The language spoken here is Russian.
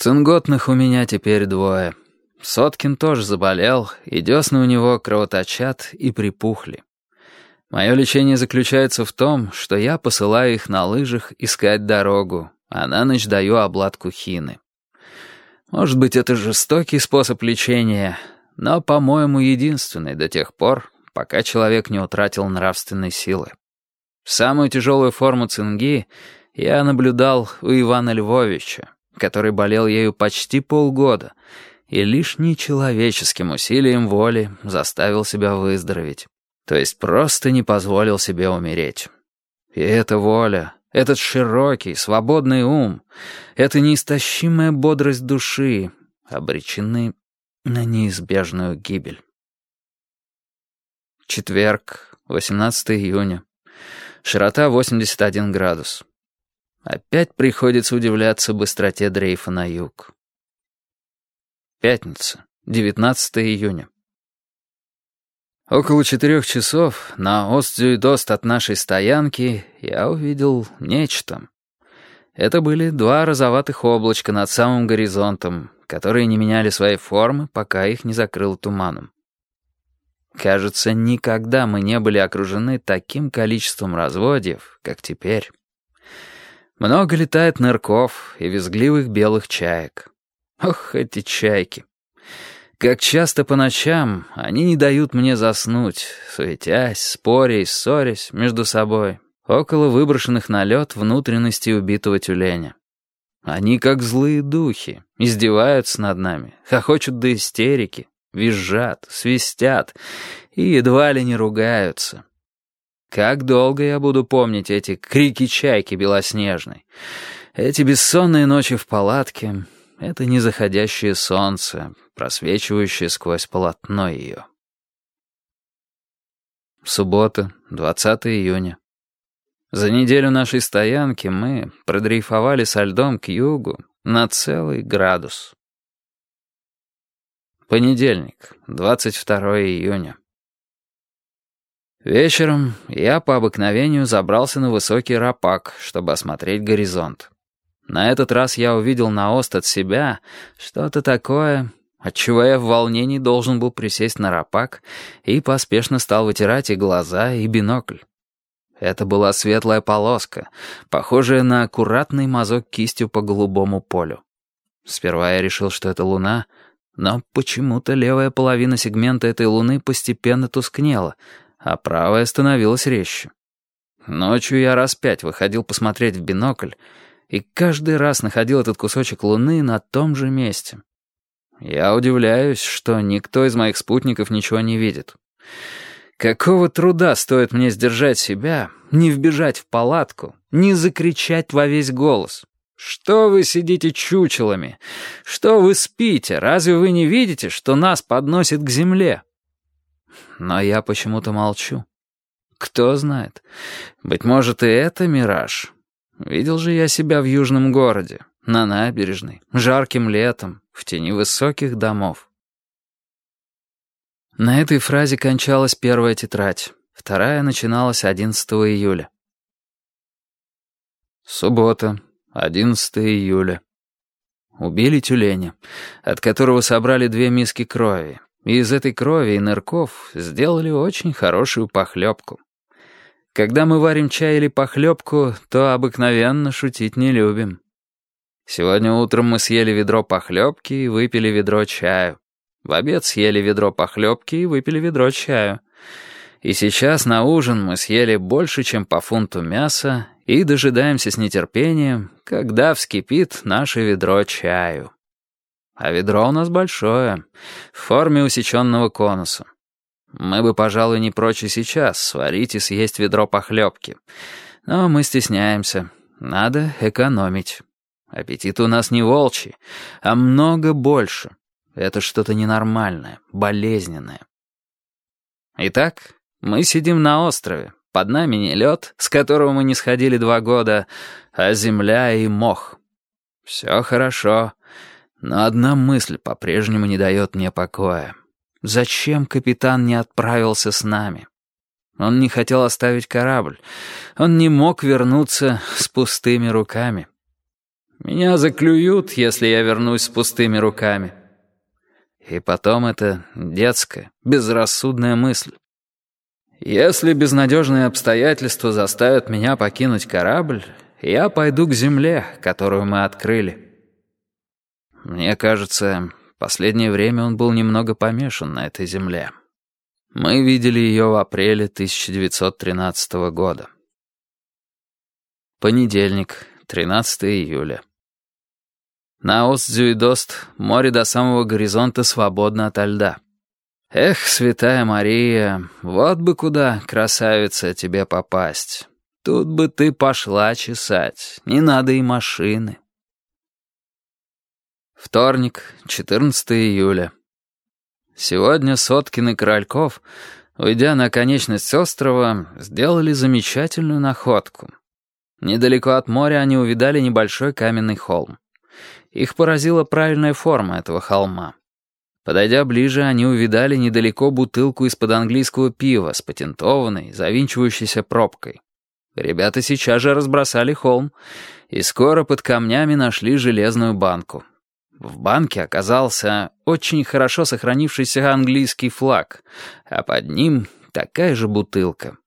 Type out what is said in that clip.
Цинготных у меня теперь двое. Соткин тоже заболел, и десны у него кровоточат и припухли. Мое лечение заключается в том, что я посылаю их на лыжах искать дорогу, а на ночь даю обладку хины. Может быть, это жестокий способ лечения, но, по-моему, единственный до тех пор, пока человек не утратил нравственной силы. Самую тяжелую форму цинги я наблюдал у Ивана Львовича, который болел ею почти полгода и лишь нечеловеческим усилием воли заставил себя выздороветь, то есть просто не позволил себе умереть. И эта воля, этот широкий, свободный ум, эта неистощимая бодрость души обречены на неизбежную гибель. Четверг, 18 июня. Широта 81 градус. Опять приходится удивляться быстроте дрейфа на юг. Пятница, 19 июня. Около 4 часов на Ост-Зюйдост от нашей стоянки я увидел нечто. Это были два розоватых облачка над самым горизонтом, которые не меняли своей формы, пока их не закрыл туманом. Кажется, никогда мы не были окружены таким количеством разводьев, как теперь. Много летает нырков и визгливых белых чаек. Ох, эти чайки! Как часто по ночам они не дают мне заснуть, суетясь, споря и ссорясь между собой около выброшенных на лед внутренностей убитого тюленя. Они, как злые духи, издеваются над нами, хохочут до истерики, визжат, свистят и едва ли не ругаются. Как долго я буду помнить эти крики чайки белоснежной, эти бессонные ночи в палатке, это незаходящее солнце, просвечивающее сквозь полотно ее. Суббота, 20 июня. За неделю нашей стоянки мы продрейфовали со льдом к югу на целый градус. Понедельник, 22 июня. Вечером я по обыкновению забрался на высокий рапак, чтобы осмотреть горизонт. На этот раз я увидел на ост от себя что-то такое, отчего я в волнении должен был присесть на рапак и поспешно стал вытирать и глаза, и бинокль. Это была светлая полоска, похожая на аккуратный мазок кистью по голубому полю. Сперва я решил, что это луна, но почему-то левая половина сегмента этой луны постепенно тускнела, а правая становилась резче. Ночью я раз 5 выходил посмотреть в бинокль, и каждый раз находил этот кусочек луны на том же месте. Я удивляюсь, что никто из моих спутников ничего не видит. Какого труда стоит мне сдержать себя, не вбежать в палатку, не закричать во весь голос? «Что вы сидите чучелами? Что вы спите? Разве вы не видите, что нас подносит к земле?» Но я почему-то молчу. Кто знает, быть может, и это мираж. Видел же я себя в южном городе, на набережной, жарким летом, в тени высоких домов. На этой фразе кончалась первая тетрадь, вторая начиналась 11 июля. Суббота, 11 июля. Убили тюленя, от которого собрали 2 миски крови, и из этой крови и нырков сделали очень хорошую похлебку. Когда мы варим чай или похлебку, то обыкновенно шутить не любим. Сегодня утром мы съели ведро похлебки и выпили ведро чаю. В обед съели ведро похлебки и выпили ведро чаю. И сейчас на ужин мы съели больше, чем по фунту мяса, и дожидаемся с нетерпением, когда вскипит наше ведро чаю. А ведро у нас большое, в форме усеченного конуса. Мы бы, пожалуй, не прочь и сейчас сварить и съесть ведро похлебки. Но мы стесняемся. Надо экономить. Аппетит у нас не волчий, а много больше. Это что-то ненормальное, болезненное. Итак, мы сидим на острове. Под нами не лед, с которого мы не сходили 2 года, а земля и мох. Все хорошо, но одна мысль по-прежнему не дает мне покоя. Зачем капитан не отправился с нами? Он не хотел оставить корабль. Он не мог вернуться с пустыми руками. Меня заклюют, если я вернусь с пустыми руками. И потом это детская, безрассудная мысль. Если безнадежные обстоятельства заставят меня покинуть корабль, я пойду к земле, которую мы открыли. Мне кажется, последнее время он был немного помешан на этой земле. Мы видели ее в апреле 1913 года. Понедельник, 13 июля. На Ост-Зюидост море до самого горизонта свободно ото льда. Эх, святая Мария, вот бы куда, красавица, тебе попасть. Тут бы ты пошла чесать, не надо и машины. Вторник, 14 июля. Сегодня Соткин и Корольков, уйдя на оконечность острова, сделали замечательную находку. Недалеко от моря они увидали небольшой каменный холм. Их поразила правильная форма этого холма. Подойдя ближе, они увидали недалеко бутылку из-под английского пива с патентованной, завинчивающейся пробкой. Ребята сейчас же разбросали холм, и скоро под камнями нашли железную банку. В банке оказался очень хорошо сохранившийся английский флаг, а под ним такая же бутылка.